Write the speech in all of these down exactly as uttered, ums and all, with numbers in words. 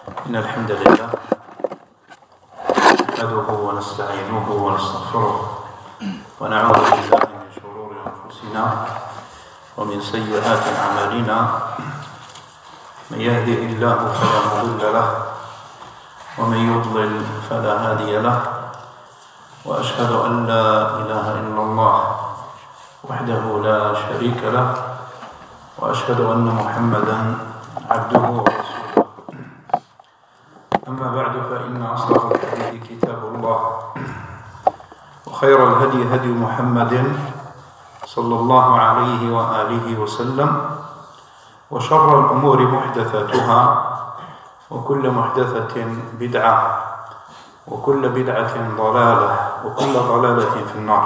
إن الحمد لله نحمده ونستعينه ونستغفره ونعوذ بالله من شرور أنفسنا ومن سيئات أعمالنا. من يهده الله فلا مضل له ومن يضلل فلا هادي له، وأشهد أن لا إله إلا الله وحده لا شريك له، وأشهد أن محمدا عبده ورسوله. أما بعد، فإن أصدق الحديث كتاب الله، وخير الهدي هدي محمد صلى الله عليه وآله وسلم، وشر الأمور محدثاتها، وكل محدثة بدعة، وكل بدعة ضلالة، وكل ضلالة في النار.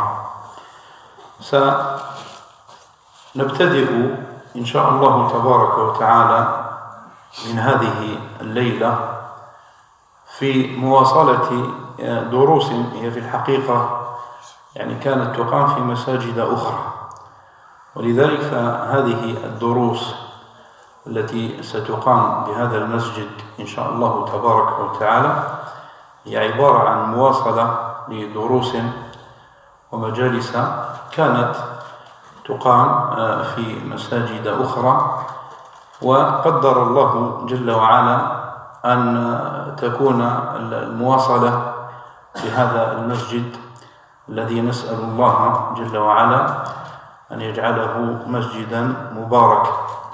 سنبتدئ إن شاء الله تبارك وتعالى من هذه الليلة في مواصلة دروس هي في الحقيقة يعني كانت تقام في مساجد أخرى، ولذلك فهذه الدروس التي ستقام بهذا المسجد إن شاء الله تبارك وتعالى هي عبارة عن مواصلة لدروس ومجالس كانت تقام في مساجد أخرى، وقدر الله جل وعلا أن تكون المواصلة في هذا المسجد الذي نسأل الله جل وعلا أن يجعله مسجدا مباركا.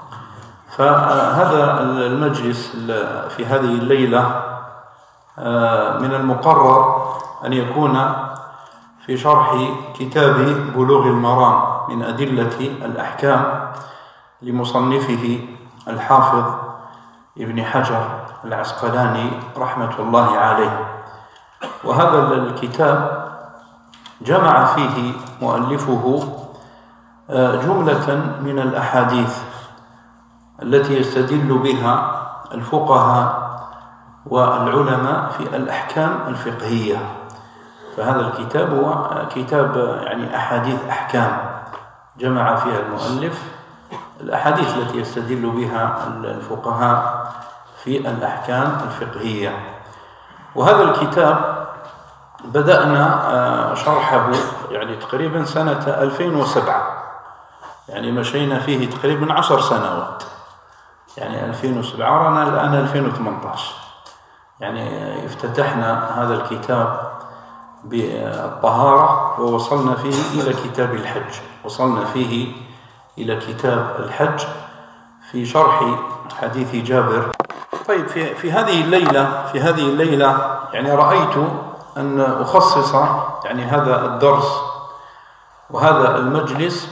فهذا المجلس في هذه الليلة من المقرر أن يكون في شرح كتاب بلوغ المرام من أدلة الأحكام لمصنفه الحافظ ابن حجر العسقلاني رحمة الله عليه. وهذا الكتاب جمع فيه مؤلفه جملة من الأحاديث التي يستدل بها الفقهاء والعلماء في الأحكام الفقهية. فهذا الكتاب هو كتاب يعني أحاديث أحكام، جمع فيها المؤلف الأحاديث التي يستدل بها الفقهاء في الأحكام الفقهية. وهذا الكتاب بدأنا شرحه يعني تقريبا سنة ألفين وسبعة، يعني مشينا فيه تقريبا عشر سنوات، يعني ألفين وسبعة رانا الآن ألفين وثمانية عشر، يعني افتتحنا هذا الكتاب بالطهارة ووصلنا فيه إلى كتاب الحج، وصلنا فيه إلى كتاب الحج في شرح حديث جابر. طيب في في هذه الليلة في هذه الليلة يعني رأيت أن أخصص يعني هذا الدرس وهذا المجلس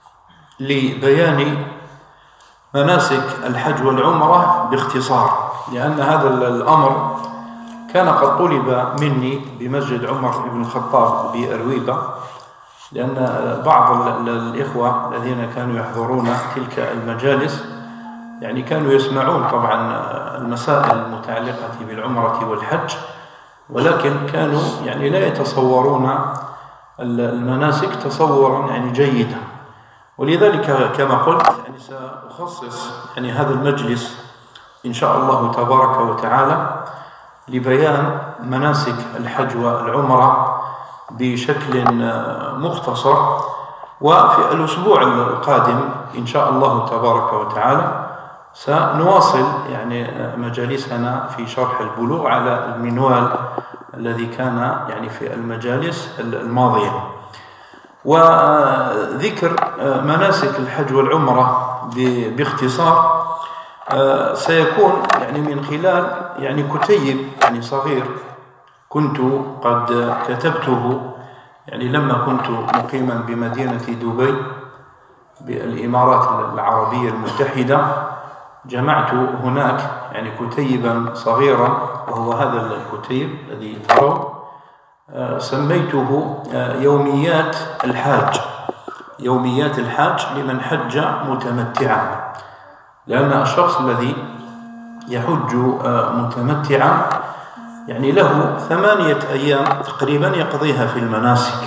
لبيان مناسك الحج والعمرة باختصار، لأن هذا الأمر كان قد طلب مني بمسجد عمر بن الخطاب بأرويبة، لأن بعض الإخوة الذين كانوا يحضرون تلك المجالس يعني كانوا يسمعون طبعا المسائل المتعلقة بالعمرة والحج، ولكن كانوا يعني لا يتصورون المناسك تصورا يعني جيدا. ولذلك كما قلت يعني سأخصص يعني هذا المجلس إن شاء الله تبارك وتعالى لبيان مناسك الحج والعمرة بشكل مختصر. وفي الأسبوع القادم إن شاء الله تبارك وتعالى سنواصل يعني مجالسنا في شرح البلوغ على المنوال الذي كان يعني في المجالس الماضية. وذكر مناسك الحج والعمرة باختصار سيكون يعني من خلال يعني كتيب يعني صغير كنت قد كتبته يعني لما كنت مقيما بمدينة دبي بالإمارات العربية المتحدة. جمعت هناك يعني كتيبا صغيرا، وهو هذا الكتيب الذي ترون، سميته يوميات الحاج يوميات الحاج لمن حج متمتعا، لأن الشخص الذي يحج متمتعا يعني له ثمانية أيام تقريبا يقضيها في المناسك،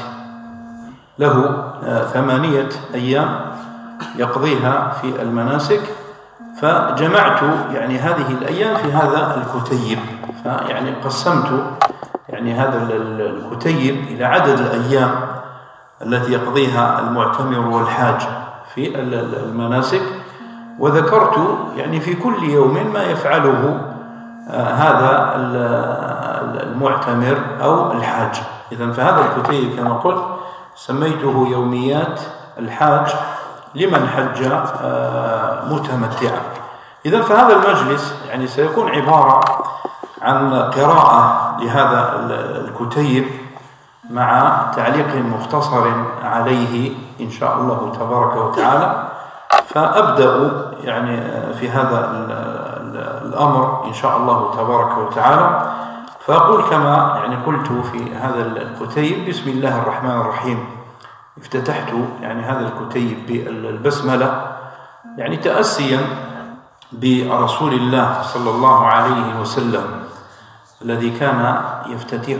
له ثمانية أيام يقضيها في المناسك، فجمعت يعني هذه الأيام في هذا الكتيب، فيعني قسمت يعني هذا الكتيب إلى عدد الأيام التي يقضيها المعتمر والحاج في المناسك، وذكرت يعني في كل يوم ما يفعله هذا المعتمر أو الحاج. إذن فهذا الكتيب كما قلت سميته يوميات الحاج لمن حج متمتعا. إذن فهذا المجلس يعني سيكون عبارة عن قراءة لهذا الكتيب مع تعليق مختصر عليه إن شاء الله تبارك وتعالى. فأبدأ يعني في هذا الأمر إن شاء الله تبارك وتعالى، فأقول كما يعني قلت في هذا الكتيب: بسم الله الرحمن الرحيم. افتتحت يعني هذا الكتيب بالبسملة، يعني تأسيا برسول الله صلى الله عليه وسلم الذي كان يفتتح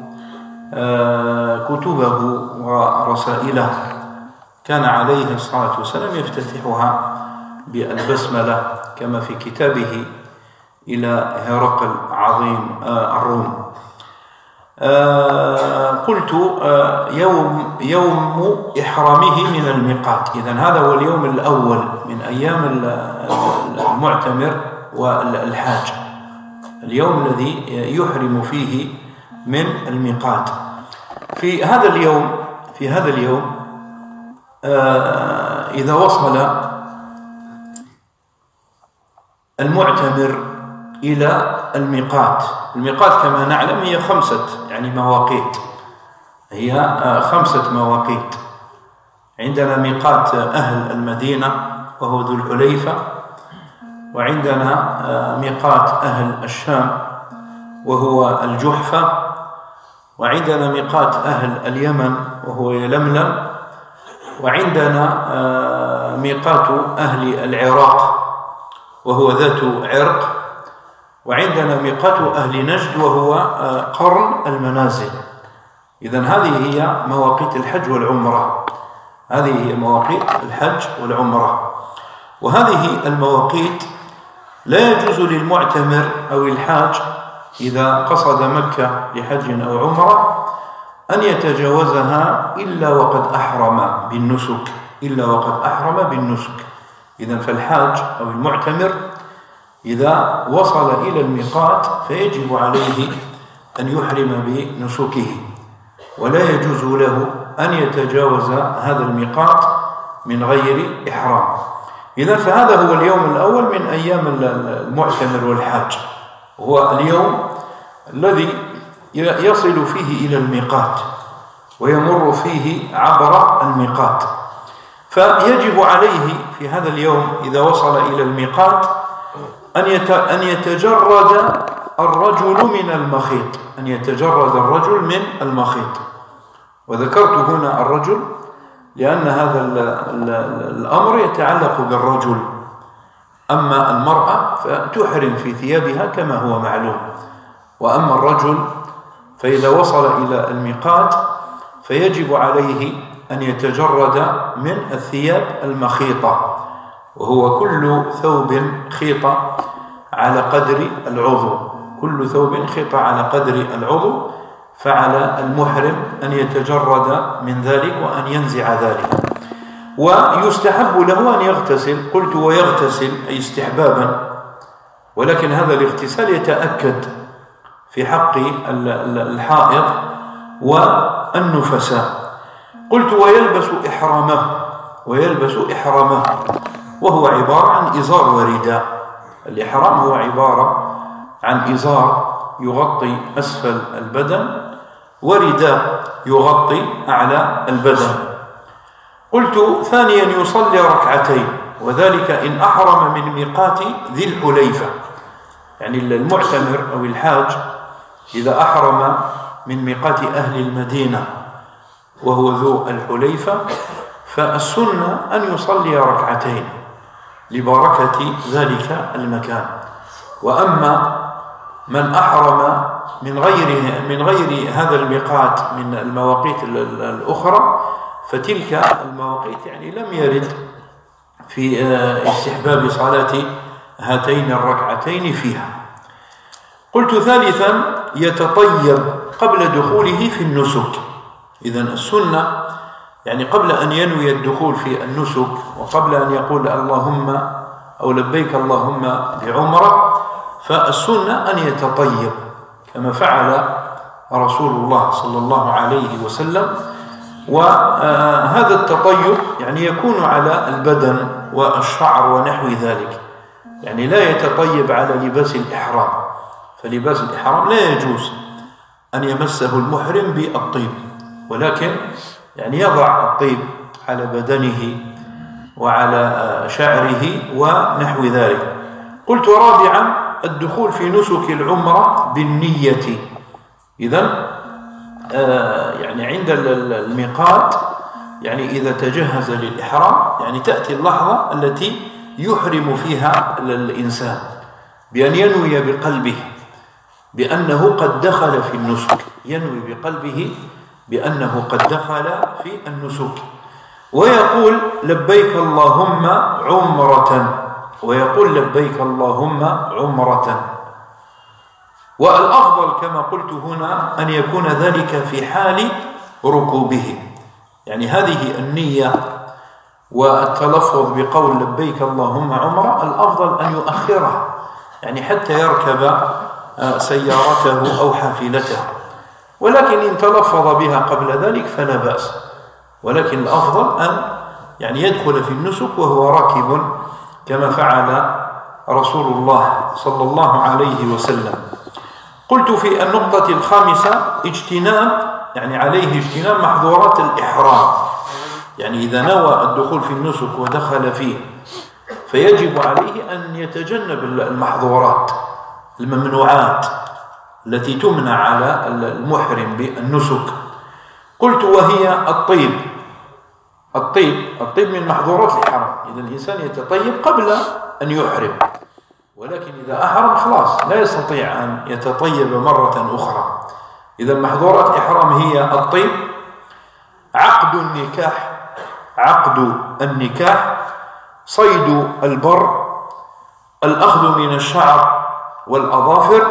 كتبه ورسائله، كان عليه الصلاة والسلام يفتتحها بالبسملة كما في كتابه إلى هرقل عظيم الروم. قلت يوم يوم إحرامه من الميقات. إذن هذا هو اليوم الأول من أيام المعتمر والحاج، اليوم الذي يحرم فيه من الميقات. في هذا اليوم في هذا اليوم إذا وصل المعتمر إلى الميقات، الميقات كما نعلم هي خمسة يعني مواقيت، هي خمسة مواقيت. عندنا ميقات أهل المدينة وهو ذو الحليفة، وعندنا ميقات أهل الشام وهو الجحفة، وعندنا ميقات أهل اليمن وهو يلملم، وعندنا ميقات أهل العراق وهو ذات عرق، وعندنا ميقات أهل نجد وهو قرن المنازل. إذن هذه هي مواقيت الحج والعمرة، هذه هي مواقيت الحج والعمرة. وهذه المواقيت لا يجوز للمعتمر أو الحاج إذا قصد مكة لحج أو عمرة أن يتجاوزها إلا وقد أحرم بالنسك، إلا وقد أحرم بالنسك. إذن فالحاج أو المعتمر إذا وصل إلى الميقات فيجب عليه أن يحرم بنسكه، ولا يجوز له أن يتجاوز هذا الميقات من غير إحرام. إذن فهذا هو اليوم الأول من أيام المعتمر والحاج، هو اليوم الذي يصل فيه إلى الميقات ويمر فيه عبر الميقات. فيجب عليه في هذا اليوم إذا وصل إلى الميقات أن يتجرد الرجل من المخيط، أن يتجرد الرجل من المخيط. وذكرت هنا الرجل لأن هذا الأمر يتعلق بالرجل، أما المرأة فتحرم في ثيابها كما هو معلوم، وأما الرجل فإذا وصل إلى الميقات فيجب عليه أن يتجرد من الثياب المخيطة، وهو كل ثوب خيط على قدر العضو، كل ثوب خيط على قدر العضو، فعلى المحرم أن يتجرد من ذلك وأن ينزع ذلك. ويستحب له أن يغتسل، قلت ويغتسل أي استحبابا، ولكن هذا الاغتسال يتأكد في حق الحائض والنفساء. قلت ويلبس إحرامه، ويلبس إحرامه وهو عبارة عن إزار ورداء. الإحرام هو عبارة عن إزار يغطي أسفل البدن ورداء يغطي أعلى البدن. قلت ثانيا يصلي ركعتين، وذلك إن أحرم من ميقات ذي الحليفة، يعني المعتمر أو الحاج إذا أحرم من ميقات أهل المدينة وهو ذو الحليفة فالسنة أن يصلي ركعتين لبركة ذلك المكان. وأما من أحرم من غير من غير هذا الميقات من المواقيت الأخرى فتلك المواقيت يعني لم يرد في استحباب صلاة هاتين الركعتين فيها. قلت ثالثا يتطيب قبل دخوله في النسك. إذن السنة يعني قبل أن ينوي الدخول في النسك وقبل أن يقول اللهم أو لبيك اللهم بعمرة، فالسنة أن يتطيب كما فعل رسول الله صلى الله عليه وسلم. وهذا التطيب يعني يكون على البدن والشعر ونحو ذلك، يعني لا يتطيب على لباس الإحرام، فلباس الإحرام لا يجوز أن يمسه المحرم بالطيب، ولكن يعني يضع الطيب على بدنه وعلى شعره ونحو ذلك. قلت رابعا الدخول في نسك العمرة بالنية. إذن آه يعني عند الميقات يعني إذا تجهز للإحرام يعني تأتي اللحظة التي يحرم فيها الإنسان بأن ينوي بقلبه بأنه قد دخل في النسك، ينوي بقلبه بأنه قد دخل في النسك، ويقول لبيك اللهم عمرة، ويقول لبيك اللهم عمرة. والأفضل كما قلت هنا أن يكون ذلك في حال ركوبه، يعني هذه النية والتلفظ بقول لبيك اللهم عمرة الأفضل أن يؤخرها، يعني حتى يركب سيارته أو حافلته، ولكن إن تلفظ بها قبل ذلك فلا بأس، ولكن الأفضل أن يعني يدخل في النسك وهو راكب كما فعل رسول الله صلى الله عليه وسلم. قلت في النقطة الخامسة اجتناب يعني عليه اجتناب محظورات الإحرام، يعني إذا نوى الدخول في النسك ودخل فيه فيجب عليه أن يتجنب المحظورات الممنوعات التي تمنع على المحرم بالنسك. قلت وهي الطيب. الطيب الطيب من محظورات الإحرام، إذا الإنسان يتطيب قبل أن يحرم، ولكن إذا أحرم خلاص لا يستطيع أن يتطيب مرة أخرى. إذا محظورات الإحرام هي الطيب، عقد النكاح عقد النكاح صيد البر، الأخذ من الشعر والأظافر،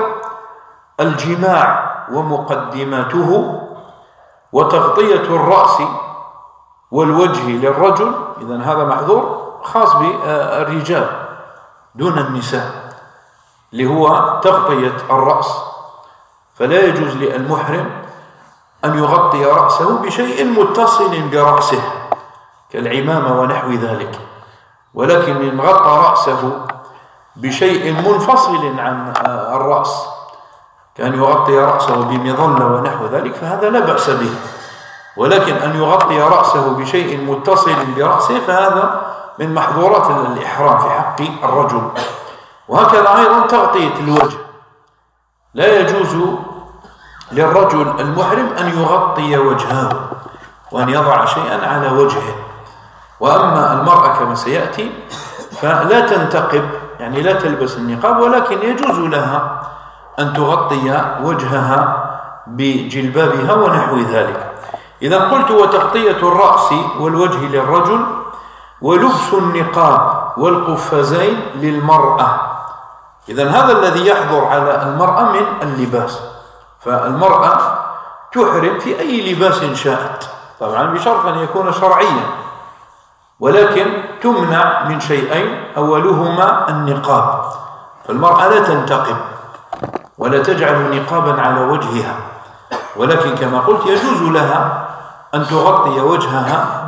الجماع ومقدماته، وتغطية الرأس والوجه للرجل. إذن هذا محظور خاص بالرجال دون النساء، اللي هو تغطية الرأس، فلا يجوز للمحرم أن يغطي رأسه بشيء متصل برأسه كالعمامة ونحو ذلك، ولكن إن غطى رأسه بشيء منفصل عن الرأس كان يغطي رأسه بمظلة ونحو ذلك فهذا لا بأس به، ولكن أن يغطي رأسه بشيء متصل برأسه فهذا من محظورات الإحرام في حق الرجل. وهكذا أيضا تغطية الوجه، لا يجوز للرجل المحرم أن يغطي وجهه وأن يضع شيئا على وجهه. وأما المرأة كما سيأتي فلا تنتقب، يعني لا تلبس النقاب، ولكن يجوز لها أن تغطي وجهها بجلبابها ونحو ذلك. إذا قلت وتغطية الرأس والوجه للرجل، ولبس النقاب والقفازين للمرأة. إذا هذا الذي يحضر على المرأة من اللباس، فالمرأة تحرم في أي لباس شاءت، طبعا بشرط أن يكون شرعيا، ولكن تمنع من شيئين، أولهما النقاب، فالمرأة لا تنتقب ولا تجعل نقابا على وجهها، ولكن كما قلت يجوز لها أن تغطي وجهها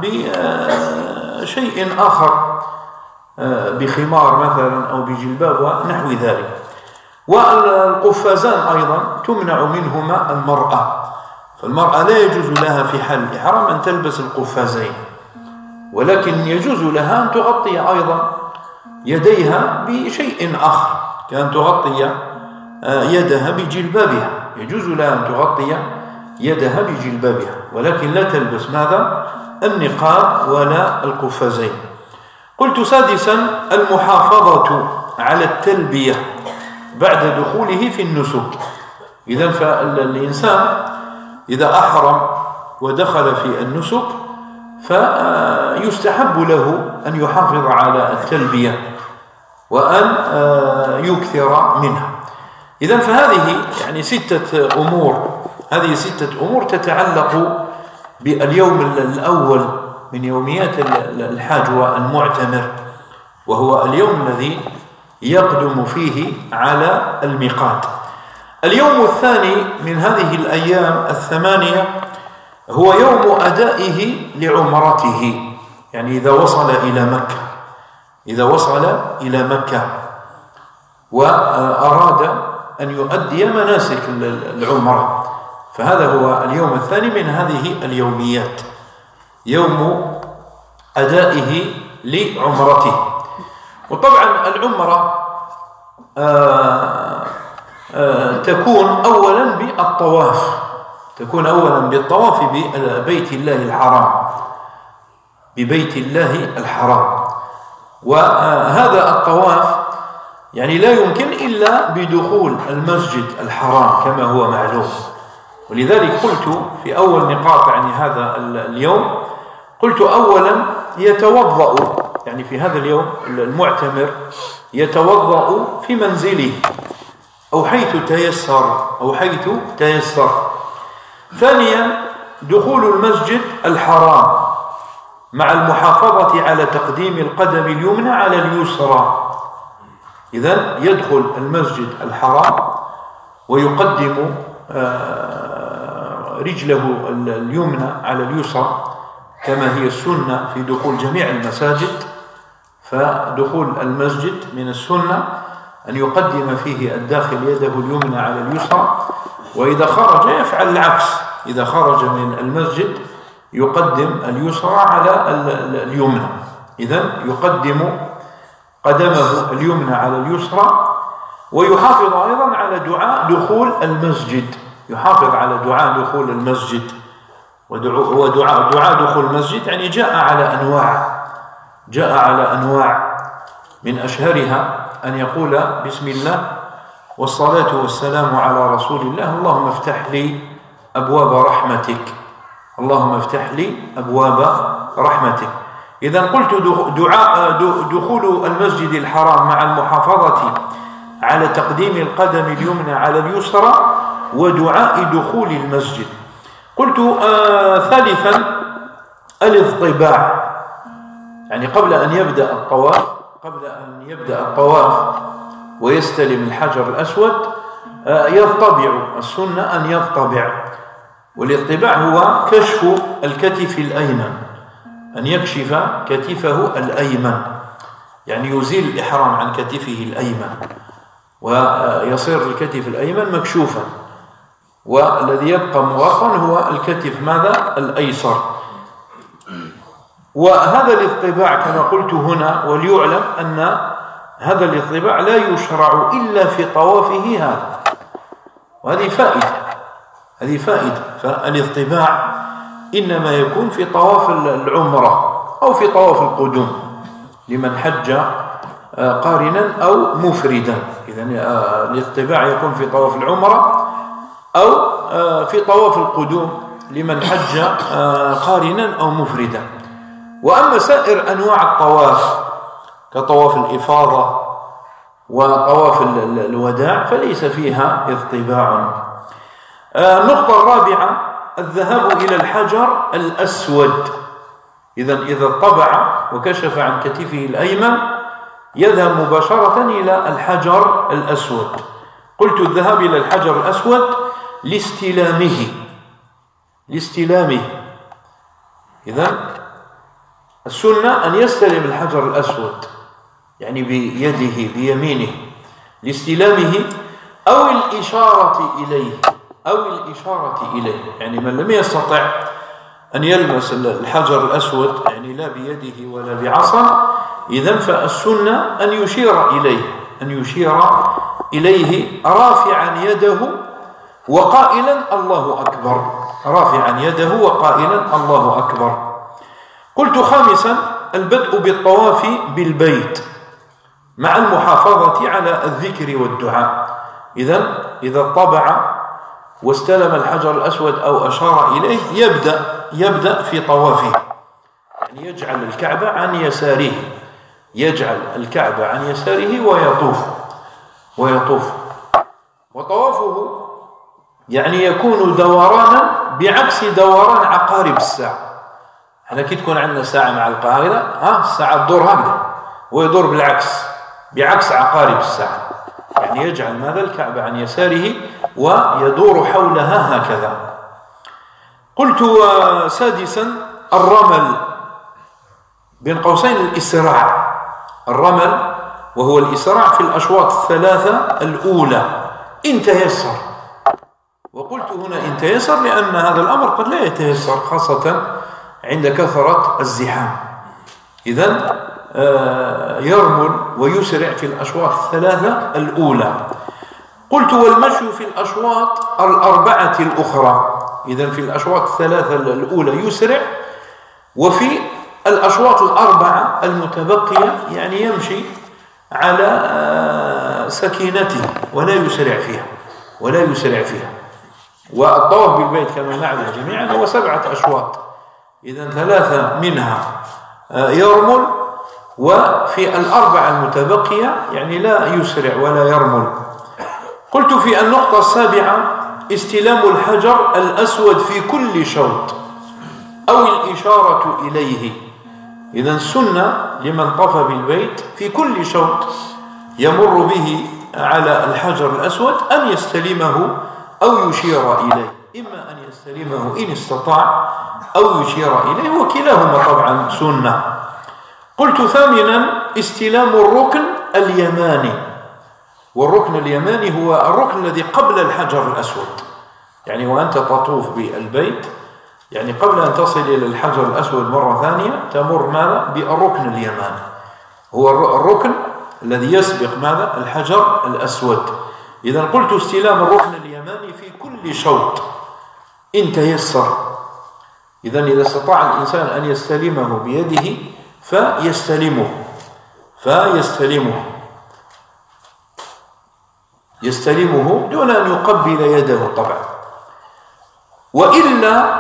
بشيء آخر، بخمار مثلا أو بجلباب ونحو ذلك. والقفازان أيضا تمنع منهما المرأة، فالمرأة لا يجوز لها في حال الإحرام أن تلبس القفازين، ولكن يجوز لها أن تغطي أيضا يديها بشيء آخر، كأن تغطي يدها بجلبابها، يجوز لها أن تغطي يدها بجلبابها، ولكن لا تلبس ماذا؟ النقاب ولا القفازين. قلت سادسا المحافظة على التلبية بعد دخوله في النسك. إذن فالإنسان إذا أحرم ودخل في النسك فيستحب له أن يحافظ على التلبية، وأن يكثر منها. إذن فهذه يعني ستة أمور، هذه ستة أمور تتعلق باليوم الأول من يوميات الحاج والمعتمر، وهو اليوم الذي يقدم فيه على الميقات. اليوم الثاني من هذه الأيام الثمانية هو يوم أدائه لعمرته، يعني إذا وصل إلى مكة إذا وصل إلى مكة وأراد أن يؤدي مناسك العمرة، فهذا هو اليوم الثاني من هذه اليوميات، يوم أدائه لعمرته. وطبعا العمرة آآ آآ تكون أولا بالطواف تكون أولا بالطواف ببيت الله الحرام ببيت الله الحرام وهذا الطواف يعني لا يمكن إلا بدخول المسجد الحرام كما هو معلوم. ولذلك قلت في أول نقاط يعني هذا اليوم، قلت أولا يتوضأ، يعني في هذا اليوم المعتمر يتوضأ في منزله أو حيث تيسر أو حيث تيسر. ثانيا دخول المسجد الحرام مع المحافظة على تقديم القدم اليمنى على اليسرى. إذن يدخل المسجد الحرام ويقدم رجله اليمنى على اليسرى كما هي السنة في دخول جميع المساجد. فدخول المسجد من السنة أن يقدم فيه الداخل يده اليمنى على اليسرى، وإذا خرج يفعل العكس، إذا خرج من المسجد يقدم اليسرى على اليمنى. إذن يقدم قدمه اليمنى على اليسرى، ويحافظ أيضا على دعاء دخول المسجد، يحافظ على دعاء دخول المسجد. ودعاء دعاء دخول المسجد يعني جاء على أنواع جاء على أنواع من أشهرها أن يقول بسم الله والصلاة والسلام على رسول الله، اللهم افتح لي أبواب رحمتك، اللهم افتح لي أبواب رحمتك. إذا قلت دعاء دخول المسجد الحرام مع المحافظة على تقديم القدم اليمنى على اليسرى ودعاء دخول المسجد. قلت آه ثالثا الاضطباع، يعني قبل أن يبدأ الطواف قبل أن يبدأ الطواف ويستلم الحجر الأسود آه يضطبع، السنة أن يضطبع. والاضطباع هو كشف الكتف الأيمن، أن يكشف كتفه الأيمن، يعني يزيل الإحرام عن كتفه الأيمن ويصير الكتف الأيمن مكشوفا، والذي يبقى مغطى هو الكتف ماذا؟ الأيسر. وهذا الاضطباع كما قلت هنا، وليعلم أن هذا الاضطباع لا يشرع إلا في طوافه هذا، وهذه فائدة هذه فائدة فالاضطباع إنما يكون في طواف العمرة أو في طواف القدوم لمن حج قارنا أو مفردا. إذن الاضطباع يكون في طواف العمرة أو في طواف القدوم لمن حج قارنا أو مفردا. وأما سائر أنواع الطواف كطواف الإفاضة وطواف الوداع فليس فيها اضطباع. النقطة الرابعة الذهاب إلى الحجر الأسود. إذن إذا اضطبع وكشف عن كتفه الأيمن يذهب مباشرة إلى الحجر الأسود. قلت الذهاب إلى الحجر الأسود لاستلامه لاستلامه إذن السنة أن يستلم الحجر الأسود يعني بيده بيمينه لاستلامه أو الإشارة إليه أو الإشارة إليه يعني من لم يستطع أن يلمس الحجر الأسود يعني لا بيده ولا بعصا، إذن فالسنة أن يشير إليه أن يشير إليه رافعا يده وقائلا الله أكبر، رافعا يده وقائلا الله أكبر. قلت خامسا البدء بالطواف بالبيت مع المحافظة على الذكر والدعاء. إذن إذا اطبع واستلم الحجر الأسود أو أشار إليه يبدأ يبدأ في طوافه، يعني يجعل الكعبة عن يساره، يجعل الكعبة عن يساره ويطوف ويطوف وطوافه يعني يكون دورانا بعكس دوران عقارب الساعة. احنا كي تكون عندنا ساعة مع القاهرة ها الساعة تدور هكذا ويدور بالعكس بعكس عقارب الساعة، يعني يجعل ماذا الكعبة عن يساره ويدور حولها هكذا. قلت سادسا الرمل بين قوسين الإسراع، الرمل وهو الإسراع في الأشواط الثلاثة الأولى إن تيسر. وقلت هنا إن تيسر لأن هذا الأمر قد لا يتيسر خاصة عند كثرة الزحام. إذن يرمل ويسرع في الأشواط الثلاثة الأولى. قلت والمشي في الأشواط الأربعة الأخرى، إذن في الأشواط الثلاثة الأولى يسرع، وفي الأشواط الأربعة المتبقية يعني يمشي على سكينته ولا يسرع فيها ولا يسرع فيها. والطواف بالبيت كما نعلم جميعا هو سبعة أشواط، إذن ثلاثة منها يرمل، وفي الأربعة المتبقية يعني لا يسرع ولا يرمل. قلت في النقطة السابعة استلام الحجر الأسود في كل شوط أو الإشارة إليه. إذن سنة لمن طاف بالبيت في كل شوط يمر به على الحجر الأسود أن يستلمه أو يشير إليه، إما أن يستلمه إن استطاع أو يشير إليه، وكلاهما طبعا سنة. قلت ثامنا استلام الركن اليماني، والركن اليماني هو الركن الذي قبل الحجر الأسود، يعني وأنت تطوف بالبيت يعني قبل أن تصل إلى الحجر الأسود مرة ثانية تمر ماذا بالركن اليماني، هو الركن الذي يسبق ماذا الحجر الأسود. إذا قلت استلام الركن اليماني في كل شوط إن تيسر. إذا إذا استطاع الإنسان أن يستلمه بيده فيستلمه فيستلمه يستلمه دون أن يقبل يده طبعا، وإلا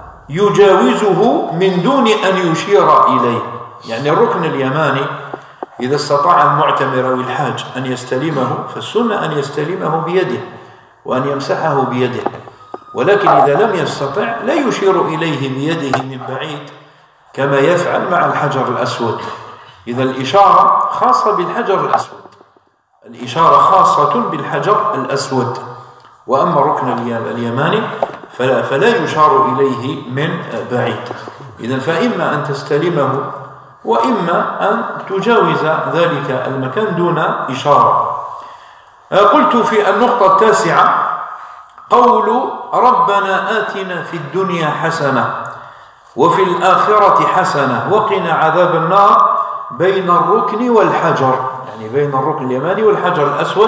يجاوزه من دون أن يشير إليه. يعني الركن اليماني إذا استطاع المعتمر أو الحاج أن يستلمه فالسنة أن يستلمه بيده وأن يمسحه بيده، ولكن إذا لم يستطع لا يشير إليه بيده من بعيد كما يفعل مع الحجر الأسود. إذا الإشارة خاصة بالحجر الأسود، الإشارة خاصة بالحجر الأسود، وأما الركن اليماني فلا, فلا يشار إليه من بعيد. إذن فإما أن تستلمه وإما أن تجاوز ذلك المكان دون إشارة. قلت في النقطة التاسعة قول ربنا آتنا في الدنيا حسنة وفي الآخرة حسنة وقنا عذاب النار بين الركن والحجر، يعني بين الركن اليماني والحجر الأسود.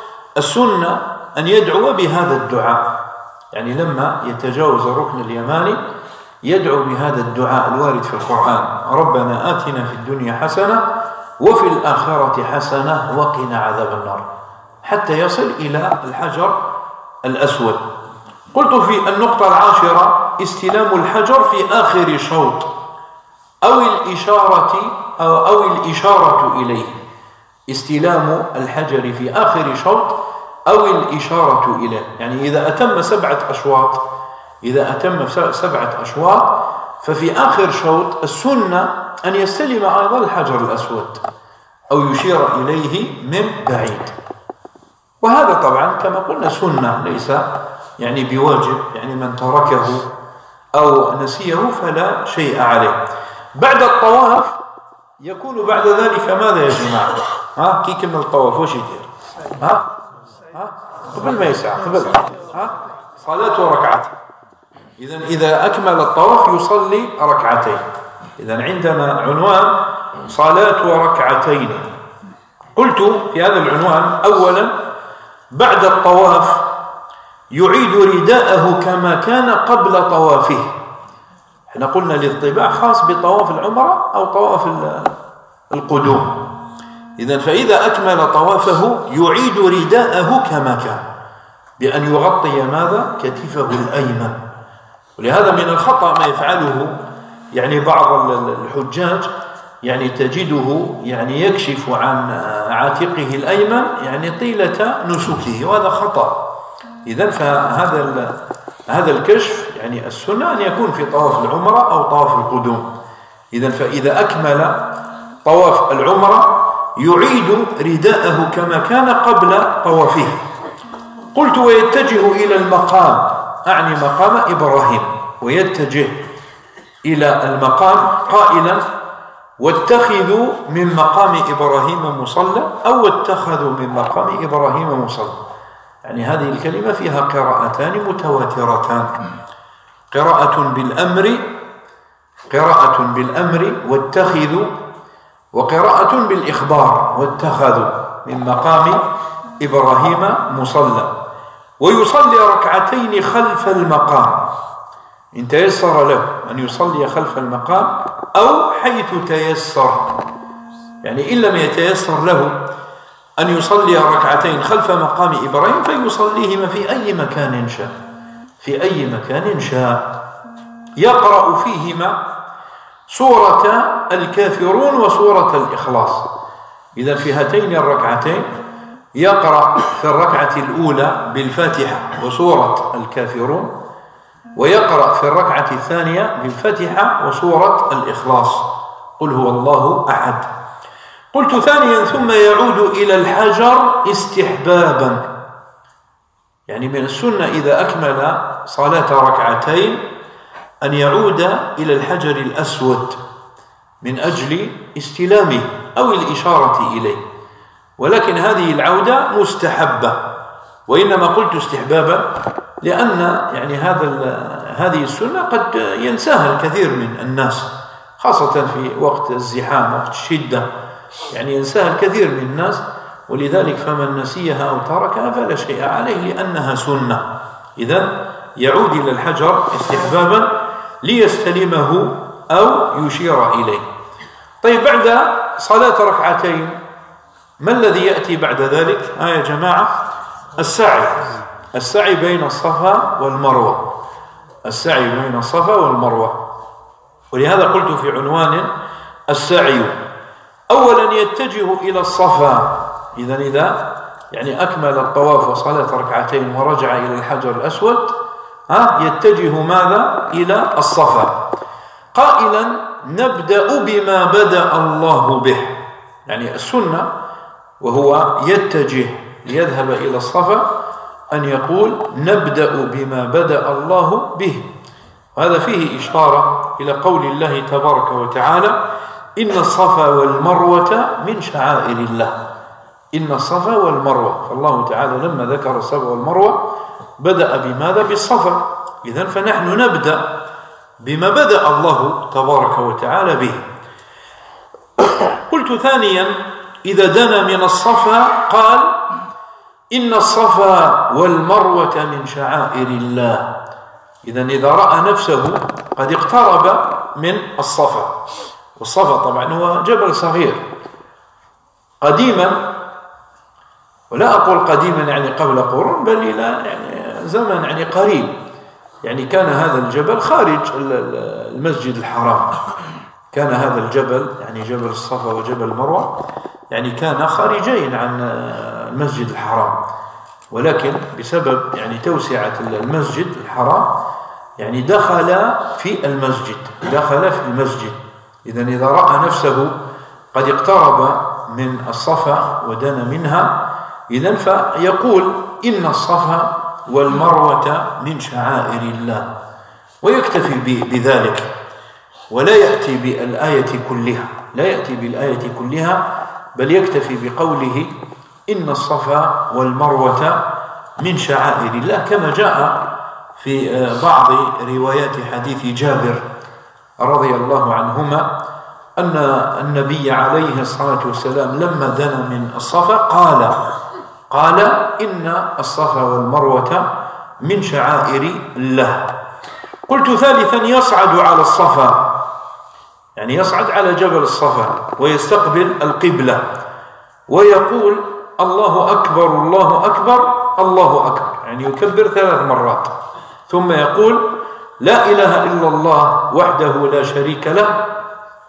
السنة أن يدعو بهذا الدعاء، يعني لما يتجاوز الركن اليماني يدعو بهذا الدعاء الوارد في القرآن: ربنا آتنا في الدنيا حسنة وفي الآخرة حسنة وقنا عذاب النار، حتى يصل إلى الحجر الأسود. قلت في النقطة العاشرة استلام الحجر في آخر شوط أو الإشارة أو, أو الإشارة إليه، استلام الحجر في آخر شوط أو الإشارة إليه، يعني إذا أتم سبعة أشواط إذا أتم سبعة أشواط ففي آخر شوط السنة أن يستلم أيضا الحجر الأسود أو يشير إليه من بعيد. وهذا طبعا كما قلنا سنة ليس يعني بواجب، يعني من تركه أو نسيه فلا شيء عليه. بعد الطواف يكون بعد ذلك ماذا يا جماعة؟ ها كي كمل الطواف وش يدير؟ ها ها قبل ما يسعى قبل ها صلاة وركعتين. إذن إذا أكمل الطواف يصلي ركعتين. إذن عندنا عنوان صلاة وركعتين. قلت في هذا العنوان أولا بعد الطواف يعيد رداءه كما كان قبل طوافه. احنا قلنا للطباع خاص بطواف العمرة أو طواف القدوم. إذن فإذا أكمل طوافه يعيد رداءه كما كان بأن يغطي ماذا؟ كتفه الأيمن. ولهذا من الخطأ ما يفعله يعني بعض الحجاج يعني تجده يعني يكشف عن عاتقه الأيمن يعني طيلة نسكه، وهذا خطأ. إذن فهذا هذا الكشف يعني السنة أن يكون في طواف العمرة أو طواف القدوم. إذن فإذا أكمل طواف العمرة يعيد رداءه كما كان قبل طوافه. قلت ويتجه إلى المقام، أعني مقام إبراهيم، ويتجه إلى المقام قائلا واتخذوا من مقام إبراهيم مصلى، أو اتخذوا من مقام إبراهيم مصلى. يعني هذه الكلمة فيها قراءتان متواترتان، قراءة بالأمر قراءة بالأمر واتخذوا، وقراءة بالإخبار واتخذوا من مقام إبراهيم مصلى. ويصلي ركعتين خلف المقام إن تيسر له أن يصلي خلف المقام أو حيث تيسر، يعني إن لم يتيسر له أن يصلي ركعتين خلف مقام إبراهيم فيصليهما في أي مكان شاء، في أي مكان شاء، يقرأ فيهما سورة الكافرون وسورة الإخلاص. إذا في هاتين الركعتين يقرأ في الركعة الأولى بالفاتحة وسورة الكافرون، ويقرأ في الركعة الثانية بالفاتحة وسورة الإخلاص، قل هو الله أحد. قلت ثانيا ثم يعود إلى الحجر استحبابا، يعني من السنة إذا أكمل صلاة ركعتين أن يعود إلى الحجر الأسود من أجل استلامه أو الإشارة إليه، ولكن هذه العودة مستحبة. وإنما قلت استحبابا لأن يعني هذا هذه السنة قد ينساها الكثير من الناس، خاصة في وقت الزحام وقت الشدة، يعني ينساها الكثير من الناس، ولذلك فمن نسيها أو تركها فلا شيء عليه لأنها سنة. إذن يعود إلى الحجر استحبابا ليستلمه أو يشير إليه. طيب بعد صلاة ركعتين ما الذي يأتي بعد ذلك؟ آه يا جماعة، السعي السعي بين الصفا والمروة، السعي بين الصفا والمروة. ولهذا قلت في عنوان السعي أولا يتجه إلى الصفا. إذن إذا يعني أكمل الطواف وصلاة ركعتين ورجع إلى الحجر الأسود ها يتجه ماذا؟ إلى الصفا قائلا نبدأ بما بدأ الله به. يعني السنة وهو يتجه ليذهب إلى الصفا أن يقول نبدأ بما بدأ الله به. وهذا فيه إشارة إلى قول الله تبارك وتعالى إن الصفا والمروة من شعائر الله. إن الصفا والمروة، فالله تعالى لما ذكر الصفا والمروة بدأ بماذا؟ بالصفا. إذن فنحن نبدأ بما بدأ الله تبارك وتعالى به. قلت ثانيا إذا دنا من الصفا قال إن الصفا والمروة من شعائر الله. إذن إذا رأى نفسه قد اقترب من الصفا، والصفا طبعا هو جبل صغير قديما، ولا أقول قديما يعني قبل قرون بل إلى يعني زمن يعني قريب، يعني كان هذا الجبل خارج المسجد الحرام، كان هذا الجبل يعني جبل الصفا وجبل المروة يعني كان خارجين عن المسجد الحرام، ولكن بسبب يعني توسعة المسجد الحرام يعني دخل في المسجد دخل في المسجد. إذن إذا رأى نفسه قد اقترب من الصفا ودنا منها إذن فيقول إن الصفا والمروة من شعائر الله، ويكتفي بذلك ولا يأتي بالآية كلها، لا يأتي بالآية كلها بل يكتفي بقوله إن الصفا والمروة من شعائر الله، كما جاء في بعض روايات حديث جابر رضي الله عنهما أن النبي عليه الصلاة والسلام لما دنا من الصفا قال قال إن الصفا والمروة من شعائر الله. قلت ثالثا يصعد على الصفا، يعني يصعد على جبل الصفا ويستقبل القبلة ويقول الله أكبر الله أكبر الله أكبر، يعني يكبر ثلاث مرات، ثم يقول لا إله إلا الله وحده لا شريك له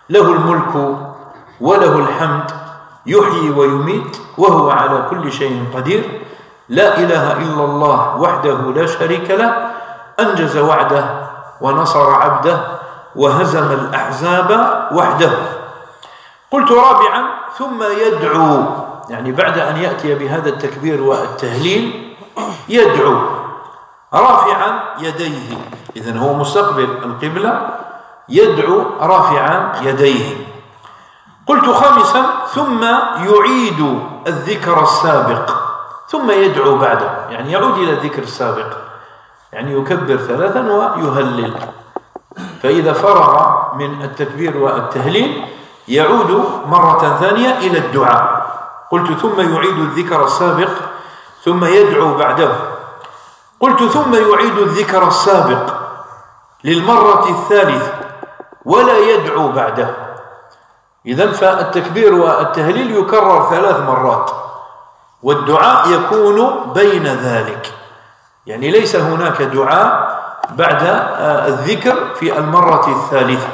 له الملك وله الحمد يحيي ويميت وهو على كل شيء قدير، لا إله إلا الله وحده لا شريك له، أنجز وعده ونصر عبده وهزم الأحزاب وحده. قلت رابعا ثم يدعو، يعني بعد أن يأتي بهذا التكبير والتهليل يدعو رافعا يديه، إذن هو مستقبل القبلة يدعو رافعا يديه. قلت خامسا ثم يعيد الذكر السابق، ثم يدعو بعده، يعني يعود إلى الذكر السابق، يعني يكبر ثلاثا ويهلل، فإذا فرغ من التكبير والتهليل يعود مرة ثانية إلى الدعاء. قلت ثم يعيد الذكر السابق ثم يدعو بعده. قلت ثم يعيد الذكر السابق للمرة الثالثة ولا يدعو بعده. إذن فالتكبير والتهليل يكرر ثلاث مرات والدعاء يكون بين ذلك، يعني ليس هناك دعاء بعد الذكر في المرة الثالثة.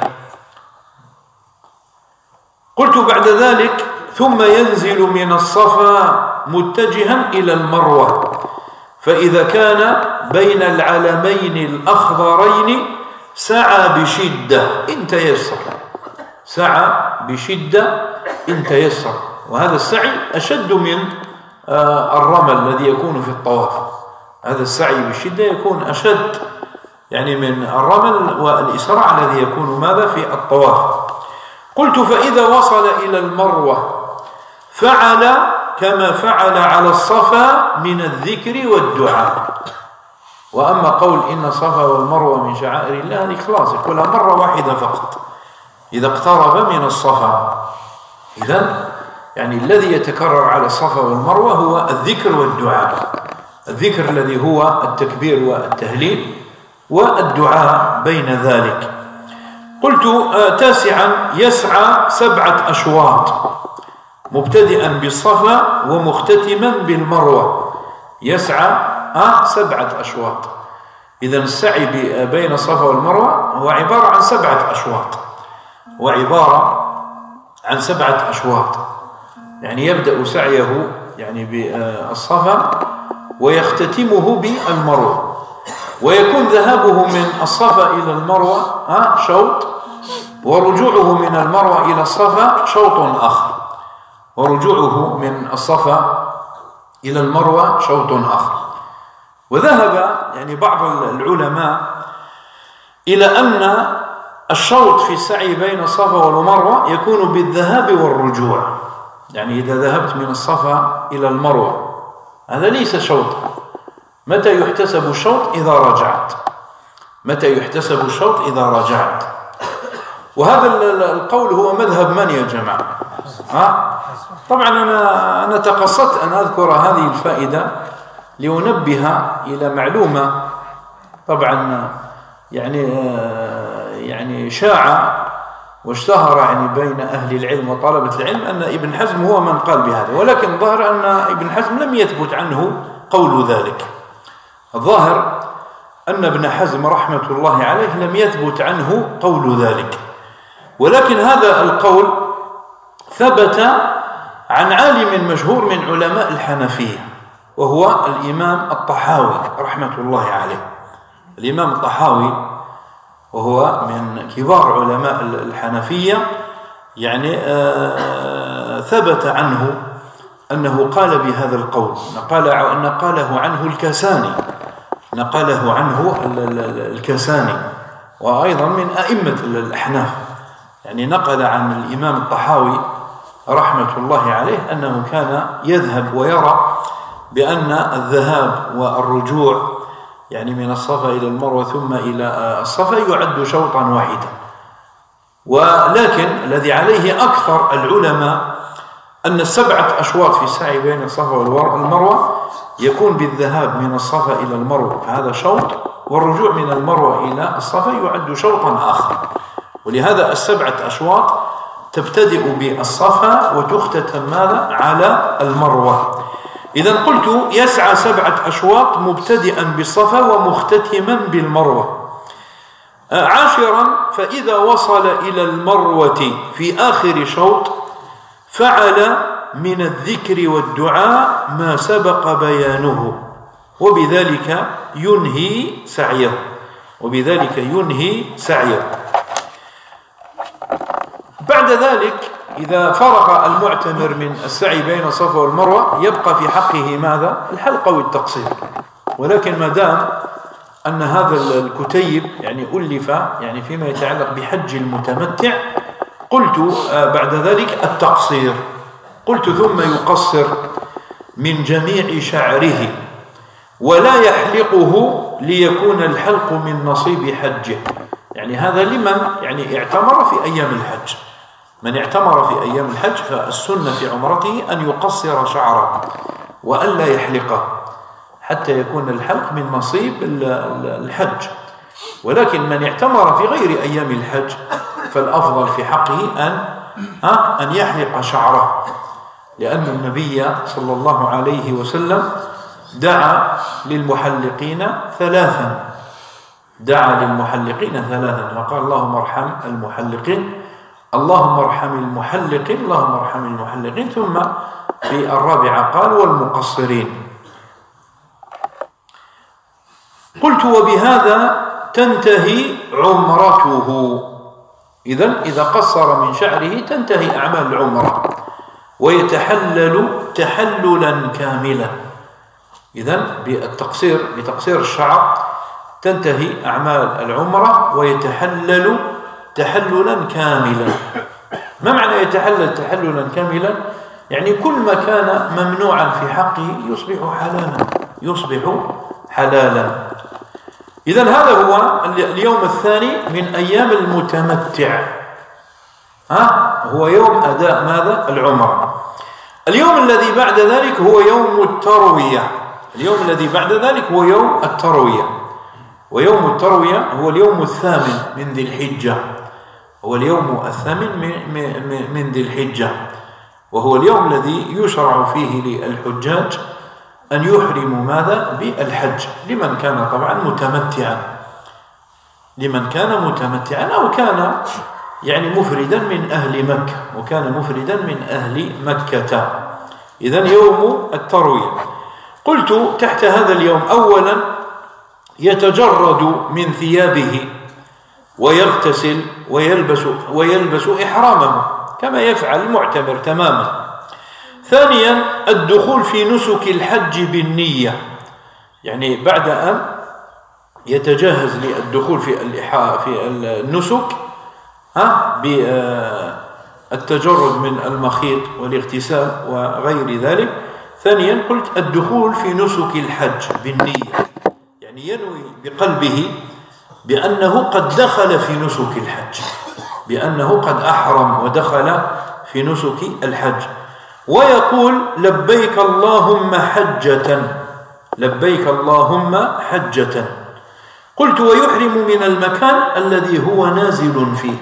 قلت بعد ذلك ثم ينزل من الصفا متجها إلى المروة، فإذا كان بين العلمين الأخضرين سعى بشدة إن تيسر، سعى بشدة إن تيسر، وهذا السعي أشد من الرمل الذي يكون في الطواف، هذا السعي بشدة يكون أشد يعني من الرمل والإسراع الذي يكون ماذا في الطواف. قلت فإذا وصل إلى المروة فعل كما فعل على الصفا من الذكر والدعاء. وأما قول إن الصفا والمروة من شعائر الله هذه خلاص يقولها مرة واحدة فقط إذا اقترب من الصفا. إذن يعني الذي يتكرر على الصفا والمروة هو الذكر والدعاء، الذكر الذي هو التكبير والتهليل والدعاء بين ذلك. قلت آه تاسعا يسعى سبعة أشواط مبتدئا بالصفا ومختتما بالمروة، يسعى آه سبعة أشواط. إذن السعي بين الصفا والمروة هو عبارة عن سبعة أشواط، وعبارة عن سبعة أشواط، يعني يبدأ سعيه يعني بالصفا ويختتمه بالمروة، ويكون ذهابه من الصفا إلى المروة آه شوط، ورجوعه من المروة إلى الصفا شوط آخر، ورجوعه من الصفا إلى المروة شوط آخر. وذهب يعني بعض العلماء إلى أن الشوط في السعي بين الصفا والمروة يكون بالذهاب والرجوع، يعني إذا ذهبت من الصفا إلى المروة هذا ليس شوطا. متى يحتسب الشوط؟ إذا رجعت، متى يحتسب الشوط؟ إذا رجعت. وهذا القول هو مذهب من يا جماعة؟ ها؟ طبعا أنا أنا تقصدت أن أذكر هذه الفائدة لأنبه إلى معلومة طبعا يعني يعني شاع واشتهر يعني بين أهل العلم وطلبة العلم أن ابن حزم هو من قال بهذا، ولكن ظهر أن ابن حزم لم يثبت عنه قول ذلك. الظاهر أن ابن حزم رحمة الله عليه لم يثبت عنه قول ذلك، ولكن هذا القول ثبت عن عالم مشهور من علماء الحنفية وهو الإمام الطحاوي رحمة الله عليه. الإمام الطحاوي وهو من كبار علماء الحنفية، يعني آه ثبت عنه أنه قال بهذا القول، نقل أن قاله عنه الكساني، نقله عنه الكساني وأيضا من أئمة الأحناف، يعني نقل عن الإمام الطحاوي رحمة الله عليه أنه كان يذهب ويرى بأن الذهاب والرجوع يعني من الصفا إلى المروة ثم إلى الصفا يعد شوطا واحدا. ولكن الذي عليه أكثر العلماء أن السبعة أشواط في السعي بين الصفا والمروة يكون بالذهاب من الصفا إلى المروة هذا شوط، والرجوع من المروة إلى الصفا يعد شوطا آخر. ولهذا السبعة أشواط تبتدئ بالصفا وتختتم ماذا على المروة. إذن قلت يسعى سبعة أشواط مبتدئا بالصفا ومختتما بالمروة. عاشرا فإذا وصل إلى المروة في آخر شوط فعل من الذكر والدعاء ما سبق بيانه وبذلك ينهي سعيه وبذلك ينهي سعيه. بعد ذلك إذا فرغ المعتمر من السعي بين الصفا والمروة يبقى في حقه ماذا؟ الحلق والتقصير. ولكن ما دام أن هذا الكتيب يعني ألف يعني فيما يتعلق بحج المتمتع قلت بعد ذلك التقصير، قلت ثم يقصر من جميع شعره ولا يحلقه ليكون الحلق من نصيب حجه. يعني هذا لمن يعني اعتمر في أيام الحج. من اعتمر في أيام الحج فالسنة في عمرته أن يقصر شعره وألا يحلقه حتى يكون الحلق من نصيب الحج. ولكن من اعتمر في غير أيام الحج فالأفضل في حقه أن أن يحلق شعره، لأن النبي صلى الله عليه وسلم دعا للمحلقين ثلاثا دعا للمحلقين ثلاثا فقال اللهم ارحم المحلقين اللهم ارحم المحلقين اللهم ارحم المحلقين ثم في الرابعة قال والمقصرين. قلت وبهذا تنتهي عمرته. إذن إذا قصر من شعره تنتهي أعمال العمرة ويتحلل تحللا كاملا. إذن بالتقصير بتقصير الشعر تنتهي أعمال العمرة ويتحلل تحللا كاملا. ما معنى يتحلل تحللا كاملا؟ يعني كل ما كان ممنوعا في حقه يصبح حلالا يصبح حلالا. إذن هذا هو اليوم الثاني من أيام المتمتع، ها هو يوم أداء ماذا؟ العمرة. اليوم الذي بعد ذلك هو يوم التروية. اليوم الذي بعد ذلك هو يوم التروية، ويوم التروية هو اليوم الثامن من ذي الحجة هو اليوم الثامن من ذي الحجة وهو اليوم الذي يشرع فيه للحجاج أن يحرموا ماذا؟ بالحج، لمن كان طبعا متمتعا لمن كان متمتعا أو كان يعني مفردا من أهل مكة وكان مفردا من أهل مكة. إذن يوم التروية. قلت تحت هذا اليوم أولا يتجرد من ثيابه ويغتسل ويلبس ويلبس إحرامه كما يفعل المعتمر تماما. ثانيا الدخول في نسك الحج بالنية، يعني بعد أن يتجهز للدخول في في النسك ها بالتجرد من المخيط والاغتسال وغير ذلك. ثانيا قلت الدخول في نسك الحج بالنية، يعني ينوي بقلبه بأنه قد دخل في نسك الحج بأنه قد أحرم ودخل في نسك الحج ويقول لبيك اللهم حجة لبيك اللهم حجة. قلت ويحرم من المكان الذي هو نازل فيه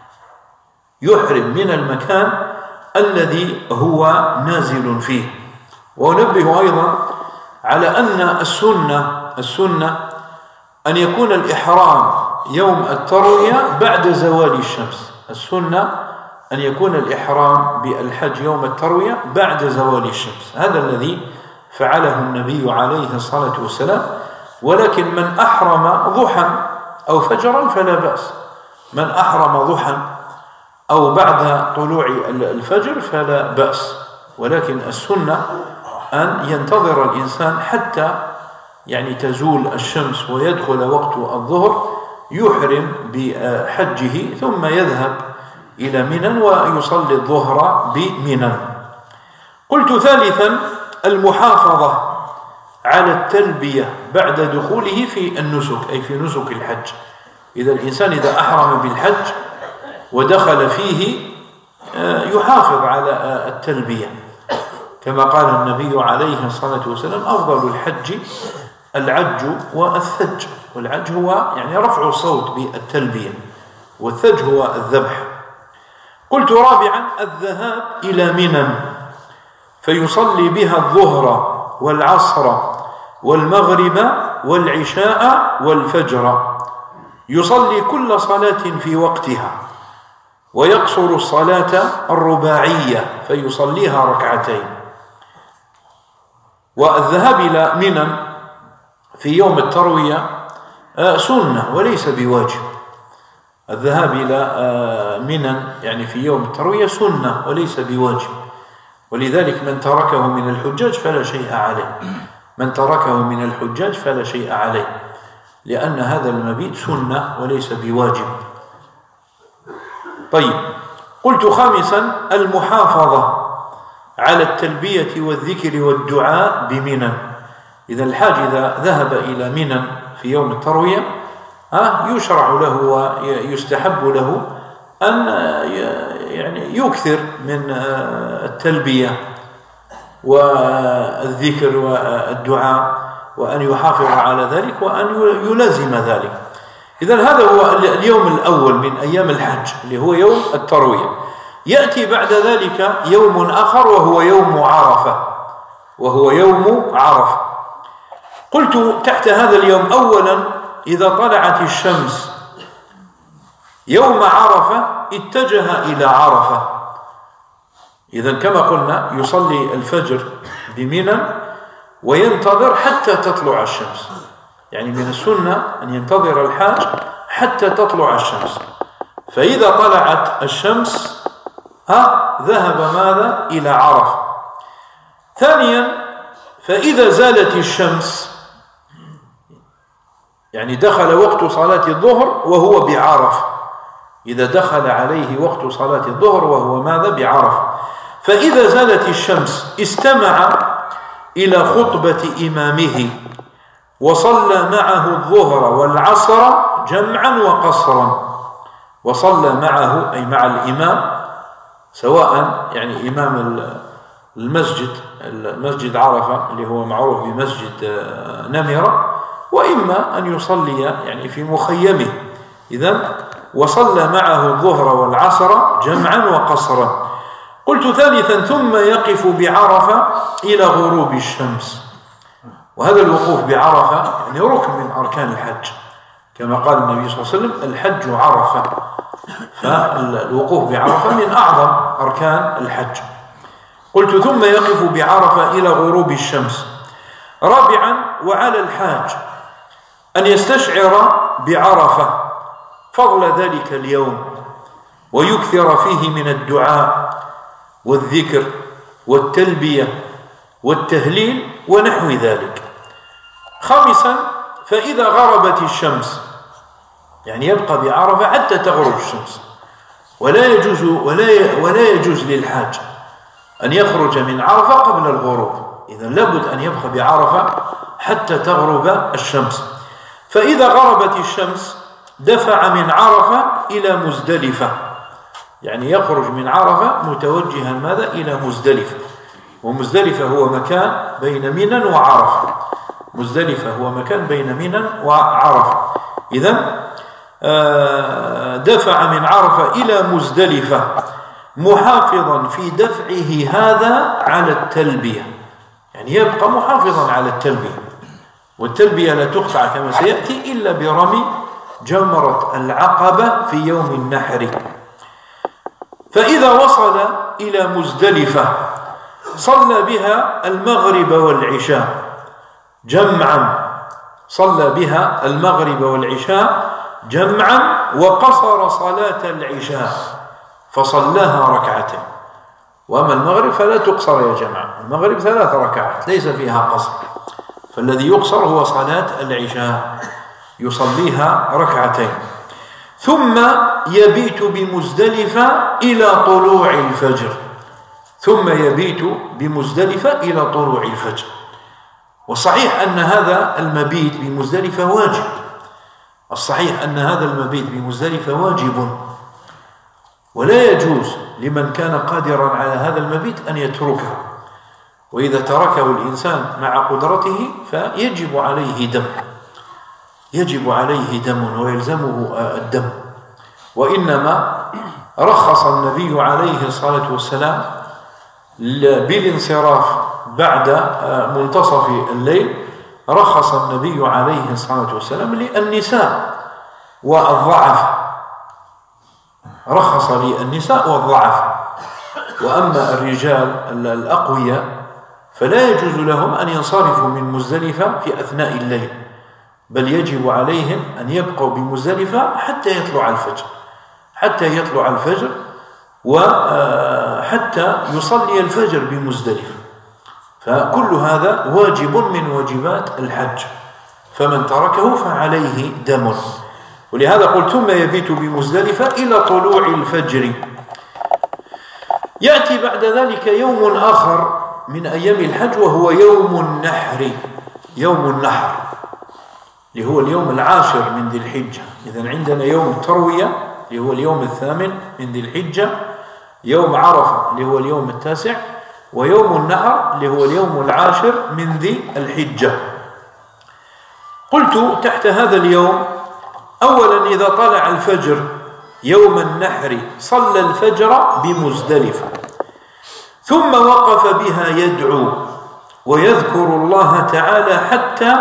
يحرم من المكان الذي هو نازل فيه. ونبه أيضا على أن السنة السنة أن يكون الإحرام يوم التروية بعد زوال الشمس. السنة أن يكون الإحرام بالحج يوم التروية بعد زوال الشمس. هذا الذي فعله النبي عليه الصلاة والسلام. ولكن من أحرم ضحى أو فجرا فلا بأس. من أحرم ضحى أو بعد طلوع الفجر فلا بأس. ولكن السنة أن ينتظر الإنسان حتى يعني تزول الشمس ويدخل وقت الظهر يحرم بحجه ثم يذهب إلى منى ويصلي الظهر بمنى. قلت ثالثا المحافظة على التلبية بعد دخوله في النسك أي في نسك الحج. إذا الإنسان إذا أحرم بالحج ودخل فيه يحافظ على التلبية كما قال النبي عليه الصلاة والسلام أفضل الحج العج والثج. والعج هو يعني رفع الصوت بالتلبية والثج هو الذبح. قلت رابعا الذهاب إلى منى فيصلي بها الظهر والعصر والمغرب والعشاء والفجر. يصلي كل صلاة في وقتها ويقصر الصلاة الرباعية فيصليها ركعتين. والذهاب إلى منى في يوم التروية سنة وليس بواجب. الذهاب إلى منى يعني في يوم التروية سنة وليس بواجب، ولذلك من تركه من الحجاج فلا شيء عليه، من تركه من الحجاج فلا شيء عليه، لأن هذا المبيت سنة وليس بواجب. طيب، قلت خامسا المحافظة على التلبية والذكر والدعاء بمنى. إذا الحاج إذا ذهب إلى منى في يوم التروية يشرع له ويستحب له أن يعني يكثر من التلبية والذكر والدعاء، وأن يحافظ على ذلك وأن يلازم ذلك. إذن هذا هو اليوم الأول من أيام الحج اللي هو يوم التروية. يأتي بعد ذلك يوم آخر وهو يوم عرفة، وهو يوم عرفة. قلت تحت هذا اليوم أولا إذا طلعت الشمس يوم عرفة اتجه إلى عرفة. إذن كما قلنا يصلي الفجر بمنى وينتظر حتى تطلع الشمس، يعني من السنة أن ينتظر الحاج حتى تطلع الشمس، فإذا طلعت الشمس ها ذهب ماذا؟ إلى عرفة. ثانيا فإذا زالت الشمس يعني دخل وقت صلاة الظهر وهو بعرفة، إذا دخل عليه وقت صلاة الظهر وهو ماذا؟ بعرفة. فإذا زالت الشمس استمع إلى خطبة إمامه وصلى معه الظهر والعصر جمعا وقصرا. وصلى معه أي مع الإمام، سواء يعني إمام المسجد المسجد عرفة اللي هو معروف بمسجد نمرة، وإما أن يصلي يعني في مخيمه. إذن وصلى معه الظهر والعصر جمعا وقصرا. قلت ثالثا ثم يقف بعرفة إلى غروب الشمس. وهذا الوقوف بعرفة يعني ركن من أركان الحج، كما قال النبي صلى الله عليه وسلم الحج عرفة، فالوقوف بعرفة من أعظم أركان الحج. قلت ثم يقف بعرفة إلى غروب الشمس. رابعا وعلى الحاج أن يستشعر بعرفة فضل ذلك اليوم ويكثر فيه من الدعاء والذكر والتلبية والتهليل ونحو ذلك. خامسا فإذا غربت الشمس يعني يبقى بعرفة حتى تغرب الشمس، ولا يجوز ولا ولا يجوز للحاج أن يخرج من عرفة قبل الغروب، إذا لابد أن يبقى بعرفة حتى تغرب الشمس. فإذا غربت الشمس دفع من عرفة إلى مزدلفة، يعني يخرج من عرفة متوجها ماذا؟ إلى مزدلفة. ومزدلفة هو مكان بين منى وعرفة، مزدلفة هو مكان بين منى وعرفة. إذن دفع من عرفة إلى مزدلفة محافظا في دفعه هذا على التلبية، يعني يبقى محافظا على التلبية، والتلبية لا تقطع كما سيأتي إلا برمي جمرة العقبة في يوم النحر. فإذا وصل إلى مزدلفة صلى بها المغرب والعشاء جمعا، صلى بها المغرب والعشاء جمعا وقصر صلاة العشاء فصلاها ركعتين. وأما المغرب فلا تقصر يا جماعة، المغرب ثلاث ركعات ليس فيها قصر، فالذي يقصر هو صلاة العشاء يصليها ركعتين. ثم يبيت بمزدلفة إلى طلوع الفجر، ثم يبيت بمزدلفة إلى طلوع الفجر. وصحيح أن هذا المبيت بمزدلفة واجب، الصحيح أن هذا المبيت بمزدلفة واجب، ولا يجوز لمن كان قادرا على هذا المبيت أن يتركه، وإذا تركه الإنسان مع قدرته فيجب عليه دم، يجب عليه دم ويلزمه الدم. وإنما رخص النبي عليه الصلاة والسلام بالانصراف بعد منتصف الليل، رخص النبي عليه الصلاة والسلام للنساء والضعف، رخص للنساء والضعف. وأما الرجال الأقوياء فلا يجوز لهم أن ينصرفوا من مزدلفة في أثناء الليل، بل يجب عليهم أن يبقوا بمزدلفة حتى يطلع الفجر، حتى يطلع الفجر وحتى يصلي الفجر بمزدلفة. فكل هذا واجب من واجبات الحج، فمن تركه فعليه دم. ولهذا قلت ثم يبيت بمزدلفة إلى طلوع الفجر. يأتي بعد ذلك يوم آخر من أيام الحج وهو يوم النحر. يوم النحر اللي هو اليوم العاشر من ذي الحجة. إذن عندنا يوم التروية اللي هو اليوم الثامن من ذي الحجة، يوم عرفة اللي هو اليوم التاسع، ويوم النحر اللي هو اليوم العاشر من ذي الحجة. قلت تحت هذا اليوم: أولا إذا طلع الفجر يوم النحر صلى الفجر بمزدلفة، ثم وقف بها يدعو ويذكر الله تعالى حتى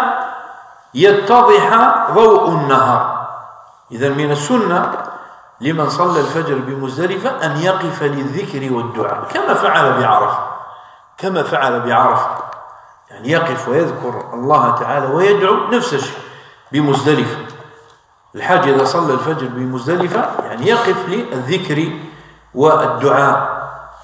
يتضح ضوء النهار. إذن من السنة لمن صلى الفجر بمزدلفة أن يقف للذكر والدعاء كما فعل بعرفة، كما فعل بعرفة، يعني يقف ويذكر الله تعالى ويدعو نفس الشيء بمزدلفة. الحاج إذا صلى الفجر بمزدلفة يعني يقف للذكر والدعاء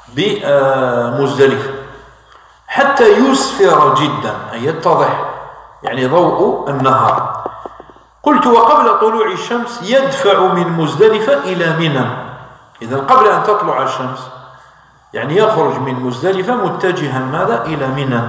بمزدلفة حتى يسفر جدا، أن يتضح يعني ضوء النهار. قلت وقبل طلوع الشمس يدفع من مزدلفة إلى منى. إذا قبل أن تطلع الشمس يعني يخرج من مزدلفة متجها ماذا؟ إلى منى،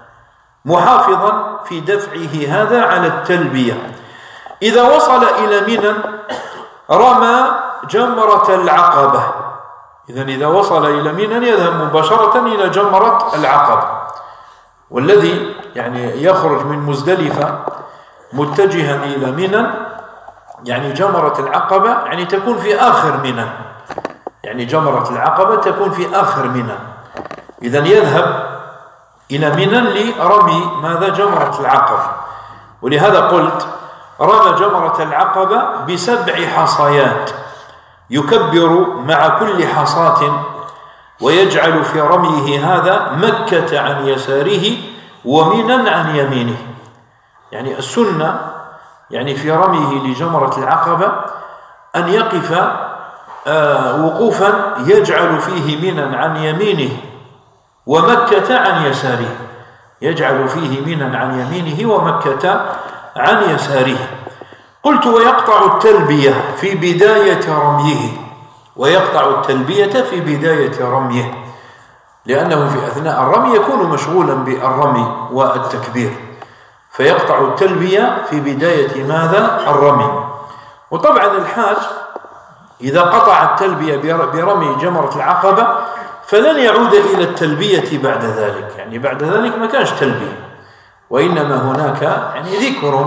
محافظا في دفعه هذا على التلبية. إذا وصل إلى منى رمى جمرة العقبة. إذا إذا وصل إلى منى يذهب مباشرة إلى جمرة العقبة. والذي يعني يخرج من مزدلفة متجها إلى منى يعني جمرة العقبة يعني تكون في آخر منى، يعني جمرة العقبة تكون في آخر منى. إذا يذهب إلى منى لرمي ماذا؟ جمرة العقبة. ولهذا قلت رمى جمرة العقبة بسبع حصيات، يكبر مع كل حصاة ويجعل في رميه هذا مكة عن يساره ومنى عن يمينه. يعني السنة يعني في رميه لجمرة العقبة أن يقف آه وقوفا يجعل فيه منى عن يمينه ومكة عن يساره، يجعل فيه منى عن يمينه ومكة عن يساره. قلت ويقطع التلبية في بداية رميه، ويقطع التلبية في بداية رميه لأنه في أثناء الرمي يكون مشغولا بالرمي والتكبير، فيقطع التلبية في بداية ماذا؟ الرمي. وطبعا الحاج إذا قطع التلبية برمي جمرة العقبة فلن يعود إلى التلبية بعد ذلك، يعني بعد ذلك ما كانش تلبية، وإنما هناك يعني ذكر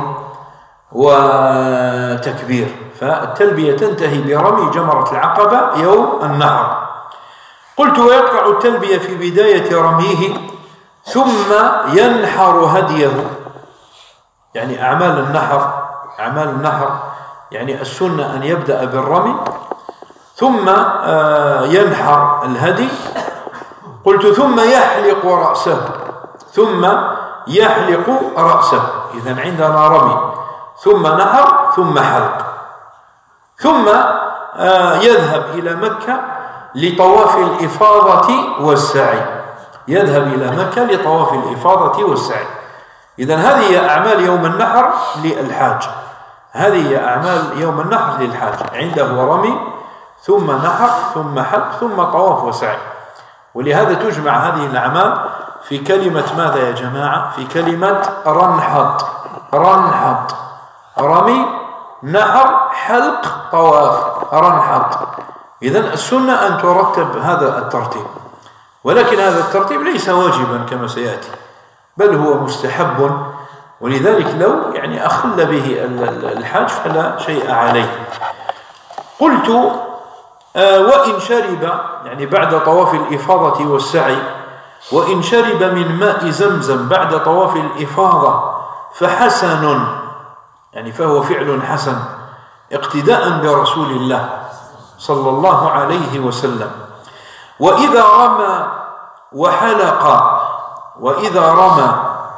وتكبير. فالتلبية تنتهي برمي جمرة العقبة يوم النحر. قلت ويقطع التلبية في بداية رميه ثم ينحر هديه. يعني أعمال النحر أعمال النحر يعني السنة أن يبدأ بالرمي ثم ينحر الهدي. قلت ثم يحلق رأسه ثم يحلق رأسه. إذن عندنا رمي ثم نحر ثم حلق، ثم يذهب إلى مكة لطواف الإفاضة والسعي، يذهب إلى مكة لطواف الإفاضة والسعي. إذن هذه هي أعمال يوم النحر للحاج، هذه هي أعمال يوم النحر للحاج، عنده رمي ثم نحر ثم حلق ثم طواف وسعي. ولهذا تجمع هذه الأعمال في كلمة ماذا يا جماعة؟ في كلمة رنحط. رنحط رمي نحر حلق طواف رنحط. إذن السنة أن ترتب هذا الترتيب، ولكن هذا الترتيب ليس واجبا كما سيأتي، بل هو مستحب، ولذلك لو يعني أخل به الحاج فلا شيء عليه. قلت آه وإن شرب يعني بعد طواف الإفاضة والسعي، وإن شرب من ماء زمزم بعد طواف الإفاضة فحسن، يعني فهو فعل حسن، اقتداء برسول الله صلى الله عليه وسلم. وإذا رمى وحلق وإذا رمى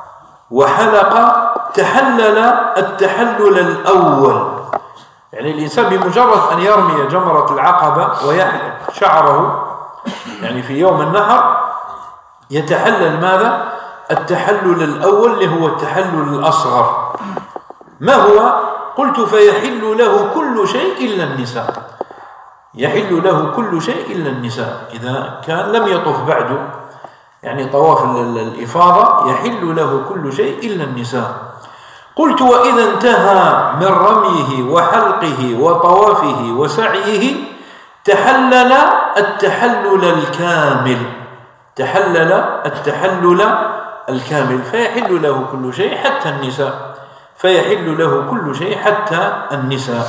وحلق تحلل التحلل الأول، يعني الإنسان بمجرد أن يرمي جمرة العقبة ويحلق شعره يعني في يوم النحر يتحلل ماذا؟ التحلل الأول اللي هو التحلل الأصغر. ما هو؟ قلت فيحل له كل شيء إلا النساء، يحل له كل شيء إلا النساء. إذا كان لم يطف بعده يعني طواف الإفاضة يحل له كل شيء إلا النساء. قلت وإذا انتهى من رميه وحلقه وطوافه وسعيه تحلل التحلل الكامل، تحلل التحلل الكامل فيحل له كل شيء حتى النساء، فيحل له كل شيء حتى النساء.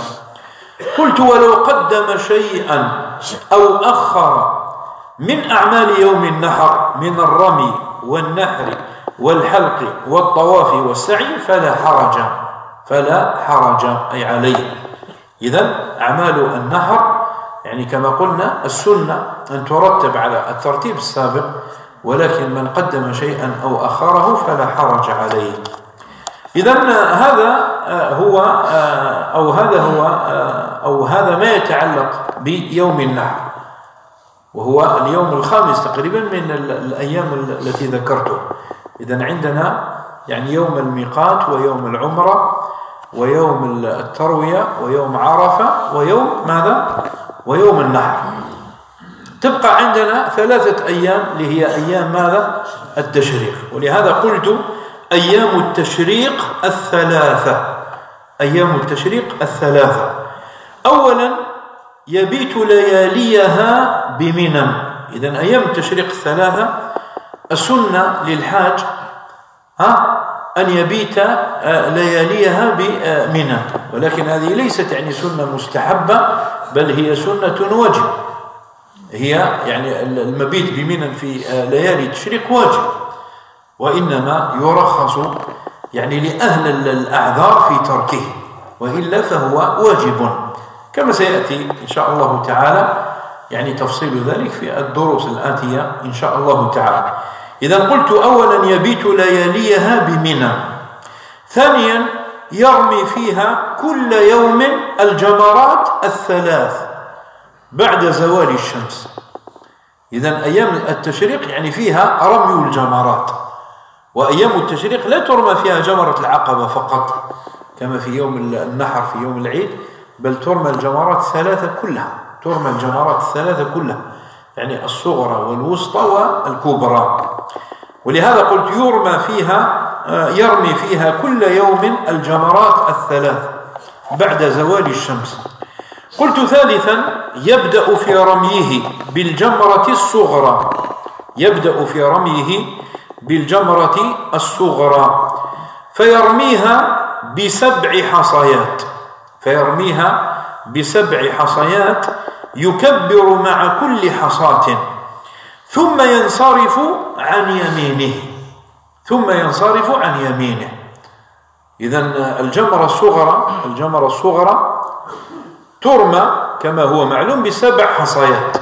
قلت ولو قدم شيئا أو أخر من أعمال يوم النحر من الرمي والنحر والحلق والطواف والسعي فلا حرج، فلا حرج أي عليه. إذن أعمال النحر يعني كما قلنا السنة أن ترتب على الترتيب السابق، ولكن من قدم شيئا أو أخره فلا حرج عليه. إذن هذا هو أو هذا هو أو هذا ما يتعلق بيوم النحر، وهو اليوم الخامس تقريبا من الأيام التي ذكرته. إذن عندنا يعني يوم الميقات ويوم العمرة ويوم التروية ويوم عرفة ويوم ماذا؟ ويوم النحر. تبقى عندنا ثلاثة أيام اللي هي أيام ماذا؟ التشريق. ولهذا قلت أيام التشريق الثلاثة، أيام التشريق الثلاثة. أولا يبيت لياليها بمنى. إذن أيام التشريق الثلاثة السنة للحاج ها أن يبيت لياليها بمنى، ولكن هذه ليست يعني سنة مستحبة، بل هي سنة واجب. هي يعني المبيت بمنى في ليالي التشريق واجب، وإنما يرخص يعني لأهل الأعذار في تركه، وإلا فهو واجب كما سيأتي إن شاء الله تعالى يعني تفصيل ذلك في الدروس الآتية إن شاء الله تعالى. إذا قلت أولا يبيت لياليها بمنى. ثانيا يرمي فيها كل يوم الجمرات الثلاث بعد زوال الشمس. إذا أيام التشريق يعني فيها رمي الجمرات، وأيام التشريق لا ترمى فيها جمرة العقبة فقط كما في يوم النحر في يوم العيد، بل ترمى الجمرات الثلاثة كلها، ترمى الجمرات الثلاثة كلها يعني الصغرى والوسطى والكبرى. ولهذا قلت يرمى فيها يرمي فيها كل يوم الجمرات الثلاث بعد زوال الشمس. قلت ثالثا يبدأ في رميه بالجمرة الصغرى، يبدأ في رميه بالجمرة الصغرى فيرميها بسبع حصيات، فيرميها بسبع حصيات يكبر مع كل حصاة ثم ينصرف عن يمينه، ثم ينصرف عن يمينه. إذن الجمرة الصغرى الجمرة الصغرى ترمى كما هو معلوم بسبع حصيات،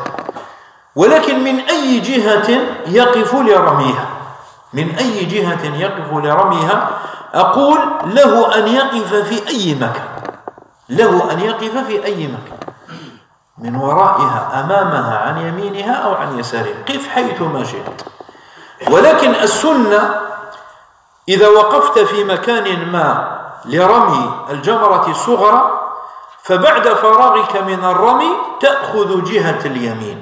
ولكن من أي جهة يقف لرميها، من أي جهة يقف لرميها؟ أقول له أن يقف في أي مكان، له أن يقف في أي مكان، من ورائها، أمامها، عن يمينها أو عن يسارها، قف حيث ما شئت. ولكن السنة إذا وقفت في مكان ما لرمي الجمرة الصغرى فبعد فراغك من الرمي تأخذ جهة اليمين،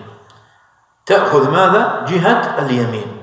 تأخذ ماذا؟ جهة اليمين،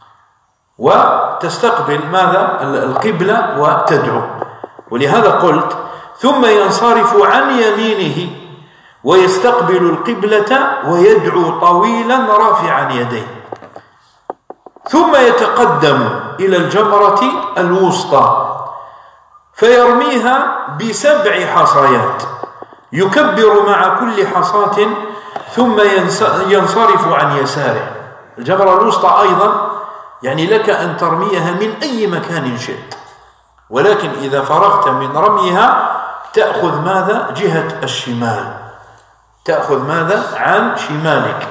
وتستقبل ماذا؟ القبلة وتدعو. ولهذا قلت ثم ينصرف عن يمينه ويستقبل القبلة ويدعو طويلا رافعا يديه، ثم يتقدم إلى الجمرة الوسطى فيرميها بسبع حصيات يكبر مع كل حصاة ثم ينصرف عن يساره. الجمرة الوسطى أيضا يعني لك أن ترميها من أي مكان شئت، ولكن إذا فرغت من رميها تأخذ ماذا؟ جهة الشمال، تأخذ ماذا؟ عن شمالك،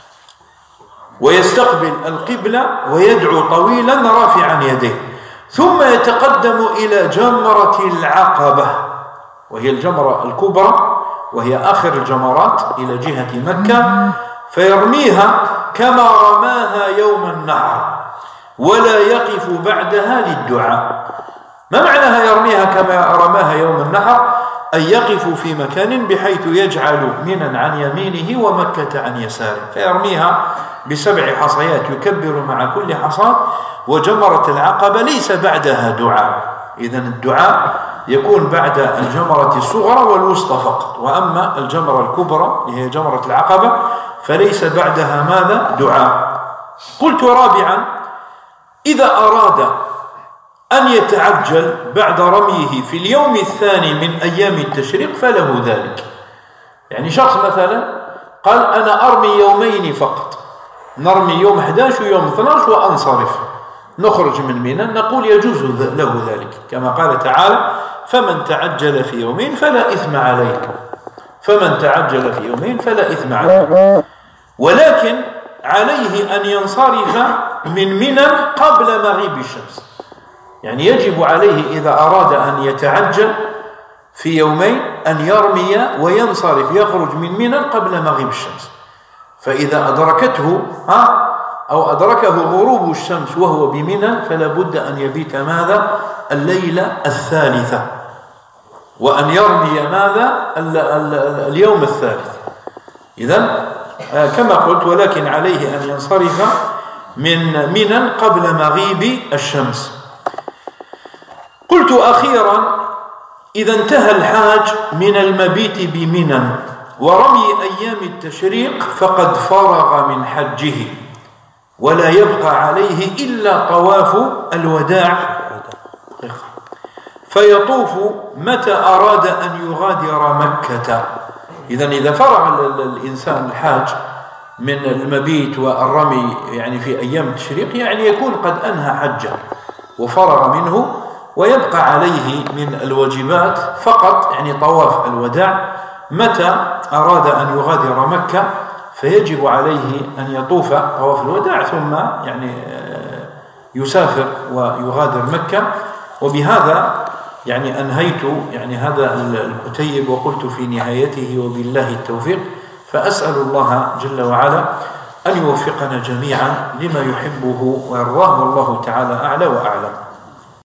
ويستقبل القبلة ويدعو طويلا رافعا يديه، ثم يتقدم إلى جمرة العقبة وهي الجمرة الكبرى وهي آخر الجمرات إلى جهة مكة، فيرميها كما رماها يوم النحر ولا يقف بعدها للدعاء. ما معناها يرميها كما رماها يوم النحر؟ أن يقف في مكان بحيث يجعل منى عن يمينه ومكة عن يساره، فيرميها بسبع حصيات يكبر مع كل حصاة. وجمرة العقبة ليس بعدها دعاء، إذن الدعاء يكون بعد الجمرة الصغرى والوسطى فقط، وأما الجمرة الكبرى اللي هي جمرة العقبة فليس بعدها ماذا؟ دعاء. قلت رابعا: إذا أراد أن يتعجل بعد رميه في اليوم الثاني من أيام التشريق فله ذلك. يعني شخص مثلا قال أنا أرمي يومين فقط، نرمي يوم أحد عشر ويوم اثني عشر وأنصرف، نخرج من منى، نقول يجوز له ذلك كما قال تعالى: فمن تعجل في يومين فلا إثم عليه، فمن تعجل في يومين فلا إثم عليه. ولكن عليه أن ينصرف من منى قبل مغيب الشمس، يعني يجب عليه إذا أراد أن يتعجل في يومين أن يرمي وينصرف، يخرج من منى قبل مغيب الشمس. فإذا أدركته ها أو أدركه غروب الشمس وهو بمنى فلا بد أن يبيت ماذا؟ الليلة الثالثة، وأن يرمي ماذا؟ اليوم الثالث. إذن كما قلت: ولكن عليه أن ينصرف من منى قبل مغيب الشمس. قلت أخيرا: إذا انتهى الحاج من المبيت بمنى ورمي أيام التشريق فقد فرغ من حجه، ولا يبقى عليه إلا طواف الوداع، فيطوف متى أراد أن يغادر مكة. إذن إذا فرغ الإنسان الحاج من المبيت والرمي يعني في أيام التشريق يعني يكون قد أنهى حجه وفرغ منه، ويبقى عليه من الواجبات فقط يعني طواف الوداع. متى أراد أن يغادر مكة فيجب عليه أن يطوف طواف الوداع ثم يعني يسافر ويغادر مكة. وبهذا يعني أنهيت يعني هذا الكتيب وقلت في نهايته: وبالله التوفيق. فأسأل الله جل وعلا أن يوفقنا جميعا لما يحبه ويرضاه، والله تعالى أعلى وأعلم.